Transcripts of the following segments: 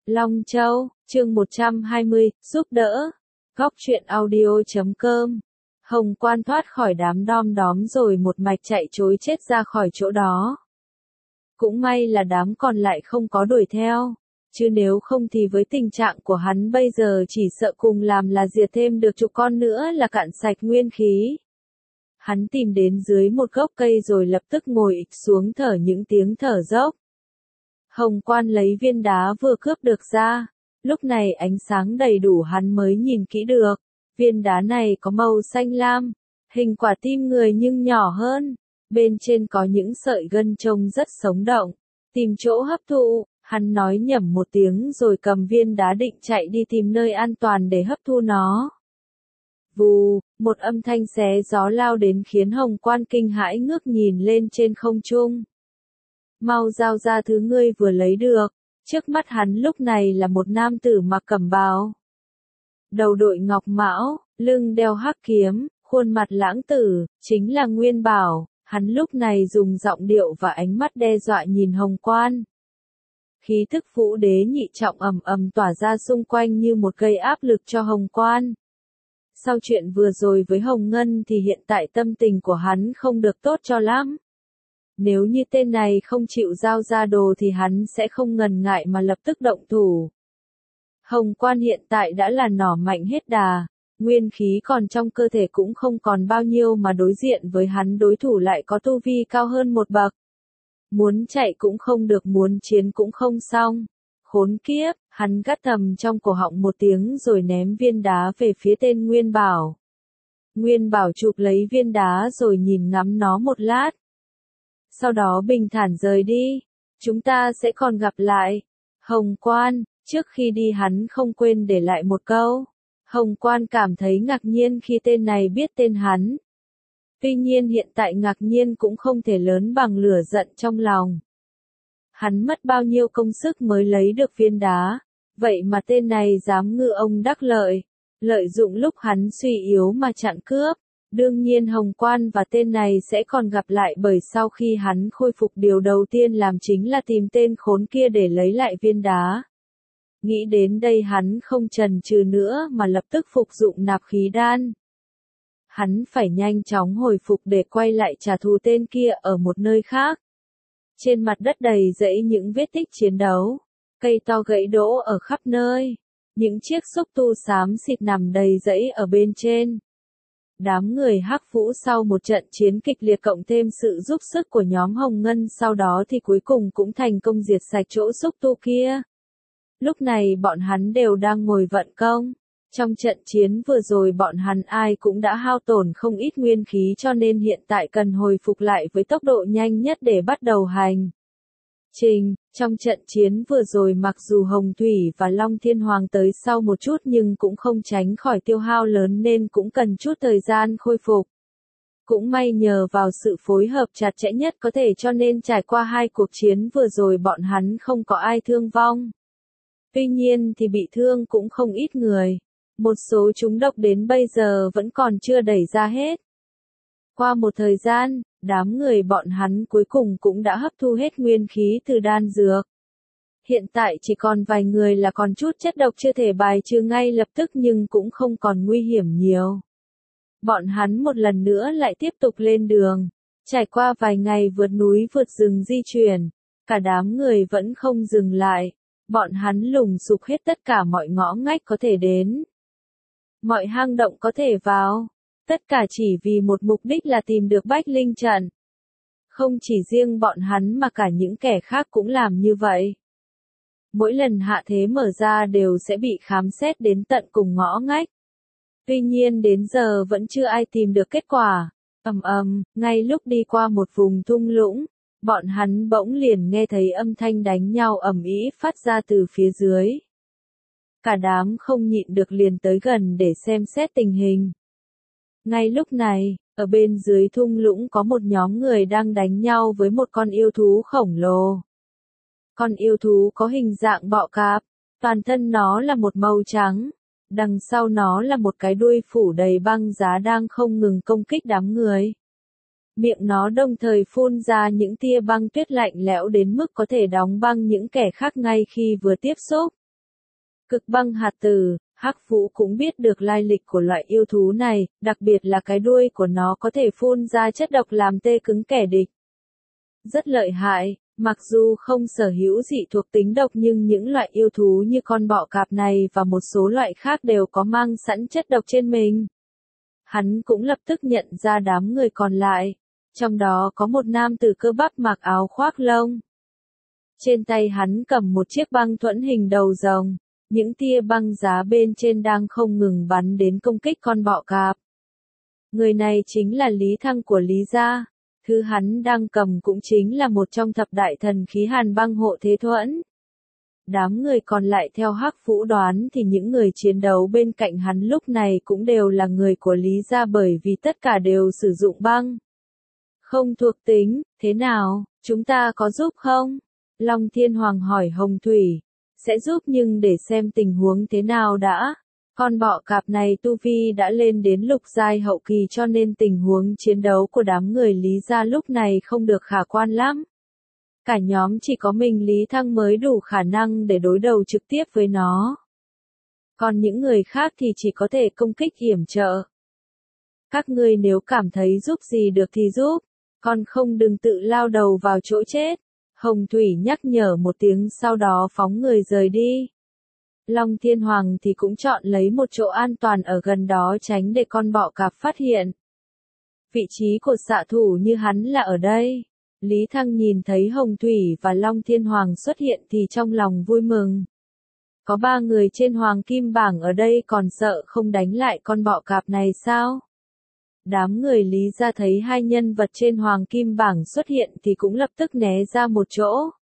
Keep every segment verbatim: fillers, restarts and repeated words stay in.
Long Châu, chương một trăm hai mươi, giúp đỡ. Góc truyện audio chấm com. Hồng Quan thoát khỏi đám đom đóm rồi một mạch chạy trối chết ra khỏi chỗ đó. Cũng may là đám còn lại không có đuổi theo, chứ nếu không thì với tình trạng của hắn bây giờ chỉ sợ cùng làm là diệt thêm được chục con nữa là cạn sạch nguyên khí. Hắn tìm đến dưới một gốc cây rồi lập tức ngồi ịch xuống thở những tiếng thở dốc. Hồng Quan lấy viên đá vừa cướp được ra, lúc này ánh sáng đầy đủ hắn mới nhìn kỹ được. Viên đá này có màu xanh lam, hình quả tim người nhưng nhỏ hơn, bên trên có những sợi gân trông rất sống động. Tìm chỗ hấp thụ, hắn nói nhẩm một tiếng rồi cầm viên đá định chạy đi tìm nơi an toàn để hấp thu nó. Vù, một âm thanh xé gió lao đến khiến Hồng Quan kinh hãi ngước nhìn lên trên không trung. Mau giao ra thứ ngươi vừa lấy được. Trước mắt hắn lúc này là một nam tử mặc cẩm bào. Đầu đội ngọc mão, lưng đeo hắc kiếm, khuôn mặt lãng tử, chính là Nguyên Bảo. Hắn lúc này dùng giọng điệu và ánh mắt đe dọa nhìn Hồng Quan. Khí thức Vũ Đế nhị trọng ầm ầm tỏa ra xung quanh như một gây áp lực cho Hồng Quan. Sau chuyện vừa rồi với Hồng Ngân thì hiện tại tâm tình của hắn không được tốt cho lắm. Nếu như tên này không chịu giao ra đồ thì hắn sẽ không ngần ngại mà lập tức động thủ. Hồng Quan hiện tại đã là nỏ mạnh hết đà, nguyên khí còn trong cơ thể cũng không còn bao nhiêu mà đối diện với hắn đối thủ lại có tu vi cao hơn một bậc. Muốn chạy cũng không được, muốn chiến cũng không xong. Khốn kiếp, hắn gắt thầm trong cổ họng một tiếng rồi ném viên đá về phía tên Nguyên Bảo. Nguyên Bảo chụp lấy viên đá rồi nhìn ngắm nó một lát. Sau đó bình thản rời đi. Chúng ta sẽ còn gặp lại. Hồng Quan, trước khi đi hắn không quên để lại một câu. Hồng Quan cảm thấy ngạc nhiên khi tên này biết tên hắn. Tuy nhiên hiện tại ngạc nhiên cũng không thể lớn bằng lửa giận trong lòng. Hắn mất bao nhiêu công sức mới lấy được viên đá. Vậy mà tên này dám ngư ông đắc lợi. Lợi dụng lúc hắn suy yếu mà chặn cướp. Đương nhiên Hồng Quan và tên này sẽ còn gặp lại, bởi sau khi hắn khôi phục điều đầu tiên làm chính là tìm tên khốn kia để lấy lại viên đá. Nghĩ đến đây hắn không chần chừ nữa mà lập tức phục dụng nạp khí đan. Hắn phải nhanh chóng hồi phục để quay lại trả thù tên kia ở một nơi khác. Trên mặt đất đầy rẫy những vết tích chiến đấu, cây to gãy đổ ở khắp nơi, những chiếc xúc tu xám xịt nằm đầy rẫy ở bên trên. Đám người Hắc Vũ sau một trận chiến kịch liệt cộng thêm sự giúp sức của nhóm Hồng Ngân sau đó thì cuối cùng cũng thành công diệt sạch chỗ xúc tu kia. Lúc này bọn hắn đều đang ngồi vận công. Trong trận chiến vừa rồi bọn hắn ai cũng đã hao tổn không ít nguyên khí cho nên hiện tại cần hồi phục lại với tốc độ nhanh nhất để bắt đầu hành trình. Trong trận chiến vừa rồi mặc dù Hồng Thủy và Long Thiên Hoàng tới sau một chút nhưng cũng không tránh khỏi tiêu hao lớn nên cũng cần chút thời gian khôi phục. Cũng may nhờ vào sự phối hợp chặt chẽ nhất có thể cho nên trải qua hai cuộc chiến vừa rồi bọn hắn không có ai thương vong. Tuy nhiên thì bị thương cũng không ít người. Một số chúng độc đến bây giờ vẫn còn chưa đẩy ra hết. Qua một thời gian, đám người bọn hắn cuối cùng cũng đã hấp thu hết nguyên khí từ đan dược. Hiện tại chỉ còn vài người là còn chút chất độc chưa thể bài trừ ngay lập tức nhưng cũng không còn nguy hiểm nhiều. Bọn hắn một lần nữa lại tiếp tục lên đường. Trải qua vài ngày vượt núi vượt rừng di chuyển, cả đám người vẫn không dừng lại. Bọn hắn lùng sục hết tất cả mọi ngõ ngách có thể đến. Mọi hang động có thể vào. Tất cả chỉ vì một mục đích là tìm được Bách Linh Trận. Không chỉ riêng bọn hắn mà cả những kẻ khác cũng làm như vậy. Mỗi lần hạ thế mở ra đều sẽ bị khám xét đến tận cùng ngõ ngách. Tuy nhiên đến giờ vẫn chưa ai tìm được kết quả. Ầm ầm, ngay lúc đi qua một vùng thung lũng, bọn hắn bỗng liền nghe thấy âm thanh đánh nhau ầm ĩ phát ra từ phía dưới. Cả đám không nhịn được liền tới gần để xem xét tình hình. Ngay lúc này, ở bên dưới thung lũng có một nhóm người đang đánh nhau với một con yêu thú khổng lồ. Con yêu thú có hình dạng bọ cạp, toàn thân nó là một màu trắng, đằng sau nó là một cái đuôi phủ đầy băng giá đang không ngừng công kích đám người. Miệng nó đồng thời phun ra những tia băng tuyết lạnh lẽo đến mức có thể đóng băng những kẻ khác ngay khi vừa tiếp xúc. Cực băng hạt tử, Hắc Vũ cũng biết được lai lịch của loại yêu thú này, đặc biệt là cái đuôi của nó có thể phun ra chất độc làm tê cứng kẻ địch. Rất lợi hại, mặc dù không sở hữu dị thuộc tính độc nhưng những loại yêu thú như con bọ cạp này và một số loại khác đều có mang sẵn chất độc trên mình. Hắn cũng lập tức nhận ra đám người còn lại, trong đó có một nam tử cơ bắp mặc áo khoác lông. Trên tay hắn cầm một chiếc băng thuẫn hình đầu rồng, những tia băng giá bên trên đang không ngừng bắn đến công kích con bọ cạp. Người này chính là Lý Thăng của Lý gia, thứ hắn đang cầm cũng chính là một trong thập đại thần khí Hàn Băng Hộ Thế Thuẫn. Đám người còn lại theo Hắc Vũ đoán thì những người chiến đấu bên cạnh hắn lúc này cũng đều là người của Lý gia bởi vì tất cả đều sử dụng băng. Không thuộc tính, thế nào, chúng ta có giúp không? Long Thiên Hoàng hỏi Hồng Thủy. Sẽ giúp nhưng để xem tình huống thế nào đã. Con bọ cạp này tu vi đã lên đến lục giai hậu kỳ cho nên tình huống chiến đấu của đám người Lý gia lúc này không được khả quan lắm. Cả nhóm chỉ có mình Lý Thăng mới đủ khả năng để đối đầu trực tiếp với nó. Còn những người khác thì chỉ có thể công kích yểm trợ. Các ngươi nếu cảm thấy giúp gì được thì giúp, còn không đừng tự lao đầu vào chỗ chết. Hồng Thủy nhắc nhở một tiếng sau đó phóng người rời đi. Long Thiên Hoàng thì cũng chọn lấy một chỗ an toàn ở gần đó tránh để con bọ cạp phát hiện. Vị trí của xạ thủ như hắn là ở đây. Lý Thăng nhìn thấy Hồng Thủy và Long Thiên Hoàng xuất hiện thì trong lòng vui mừng. Có ba người trên Hoàng Kim Bảng ở đây còn sợ không đánh lại con bọ cạp này sao? Đám người Lý gia thấy hai nhân vật trên Hoàng Kim Bảng xuất hiện thì cũng lập tức né ra một chỗ.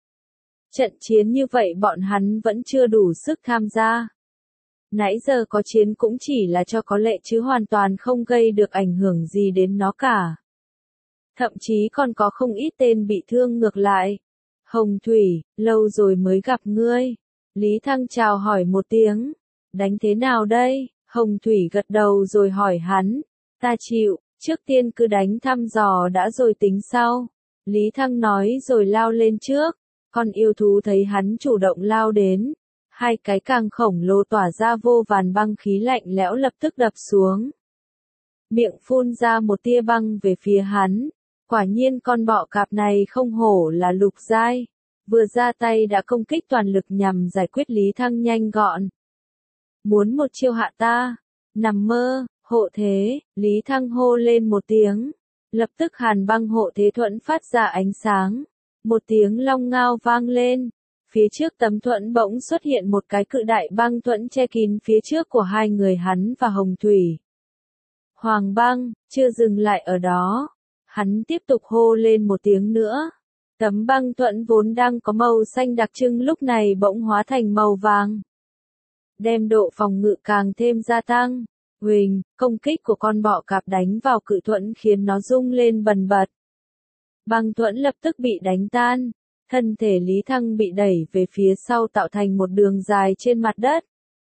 Trận chiến như vậy bọn hắn vẫn chưa đủ sức tham gia. Nãy giờ có chiến cũng chỉ là cho có lệ chứ hoàn toàn không gây được ảnh hưởng gì đến nó cả. Thậm chí còn có không ít tên bị thương ngược lại. Hồng Thủy, lâu rồi mới gặp ngươi. Lý Thăng chào hỏi một tiếng. Đánh thế nào đây? Hồng Thủy gật đầu rồi hỏi hắn. Ta chịu, trước tiên cứ đánh thăm dò đã rồi tính sau. Lý Thăng nói rồi lao lên trước. Con yêu thú thấy hắn chủ động lao đến. Hai cái càng khổng lồ tỏa ra vô vàn băng khí lạnh lẽo lập tức đập xuống. Miệng phun ra một tia băng về phía hắn. Quả nhiên con bọ cạp này không hổ là lục giai. Vừa ra tay đã công kích toàn lực nhằm giải quyết Lý Thăng nhanh gọn. Muốn một chiêu hạ ta? Nằm mơ. Hộ thế, Lý Thăng hô lên một tiếng. Lập tức Hàn Băng Hộ Thế Thuẫn phát ra ánh sáng. Một tiếng long ngao vang lên. Phía trước tấm thuẫn bỗng xuất hiện một cái cự đại băng thuẫn che kín phía trước của hai người hắn và Hồng Thủy. Hoàng băng, chưa dừng lại ở đó. Hắn tiếp tục hô lên một tiếng nữa. Tấm băng thuẫn vốn đang có màu xanh đặc trưng lúc này bỗng hóa thành màu vàng. Đem độ phòng ngự càng thêm gia tăng. Huỳnh, công kích của con bọ cạp đánh vào cự thuẫn khiến nó rung lên bần bật. Băng thuẫn lập tức bị đánh tan. Thân thể Lý Thăng bị đẩy về phía sau tạo thành một đường dài trên mặt đất.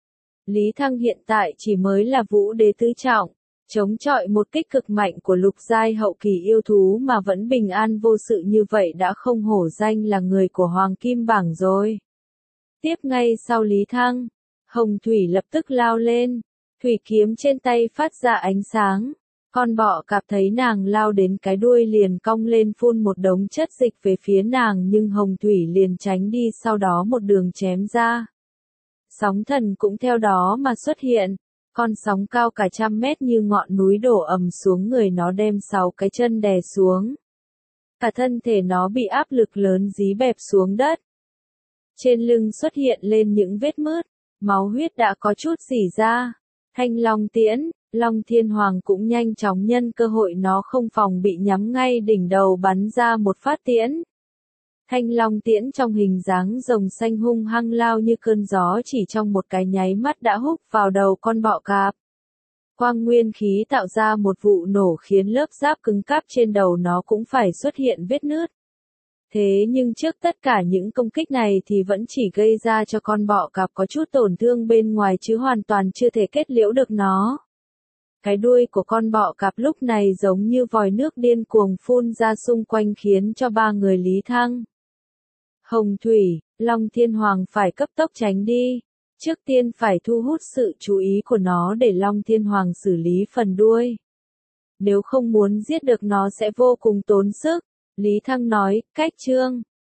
Lý Thăng hiện tại chỉ mới là vũ đế tứ trọng, chống chọi một kích cực mạnh của lục giai hậu kỳ yêu thú mà vẫn bình an vô sự như vậy đã không hổ danh là người của Hoàng Kim Bảng rồi. Tiếp ngay sau Lý Thăng, Hồng Thủy lập tức lao lên, thủy kiếm trên tay phát ra ánh sáng. Con bọ cạp thấy nàng lao đến cái đuôi liền cong lên phun một đống chất dịch về phía nàng nhưng Hồng Thủy liền tránh đi sau đó một đường chém ra. Sóng thần cũng theo đó mà xuất hiện, con sóng cao cả trăm mét như ngọn núi đổ ầm xuống người nó đem sáu cái chân đè xuống. Cả thân thể nó bị áp lực lớn dí bẹp xuống đất. Trên lưng xuất hiện lên những vết mướt, máu huyết đã có chút rỉ ra. Thanh Long Tiễn, Long Thiên Hoàng cũng nhanh chóng nhân cơ hội nó không phòng bị nhắm ngay đỉnh đầu bắn ra một phát tiễn. Thanh Long Tiễn trong hình dáng rồng xanh hung hăng lao như cơn gió chỉ trong một cái nháy mắt đã húc vào đầu con bọ cạp. Quang nguyên khí tạo ra một vụ nổ khiến lớp giáp cứng cáp trên đầu nó cũng phải xuất hiện vết nứt. Thế nhưng trước tất cả những công kích này thì vẫn chỉ gây ra cho con bọ cạp có chút tổn thương bên ngoài chứ hoàn toàn chưa thể kết liễu được nó. Cái đuôi của con bọ cạp lúc này giống như vòi nước điên cuồng phun ra xung quanh khiến cho ba người Lý Thăng, Hồng Thủy, Long Thiên Hoàng phải cấp tốc tránh đi. Trước tiên phải thu hút sự chú ý của nó để Long Thiên Hoàng xử lý phần đuôi. Nếu không muốn giết được nó sẽ vô cùng tốn sức. Lý Thăng nói, cách chương.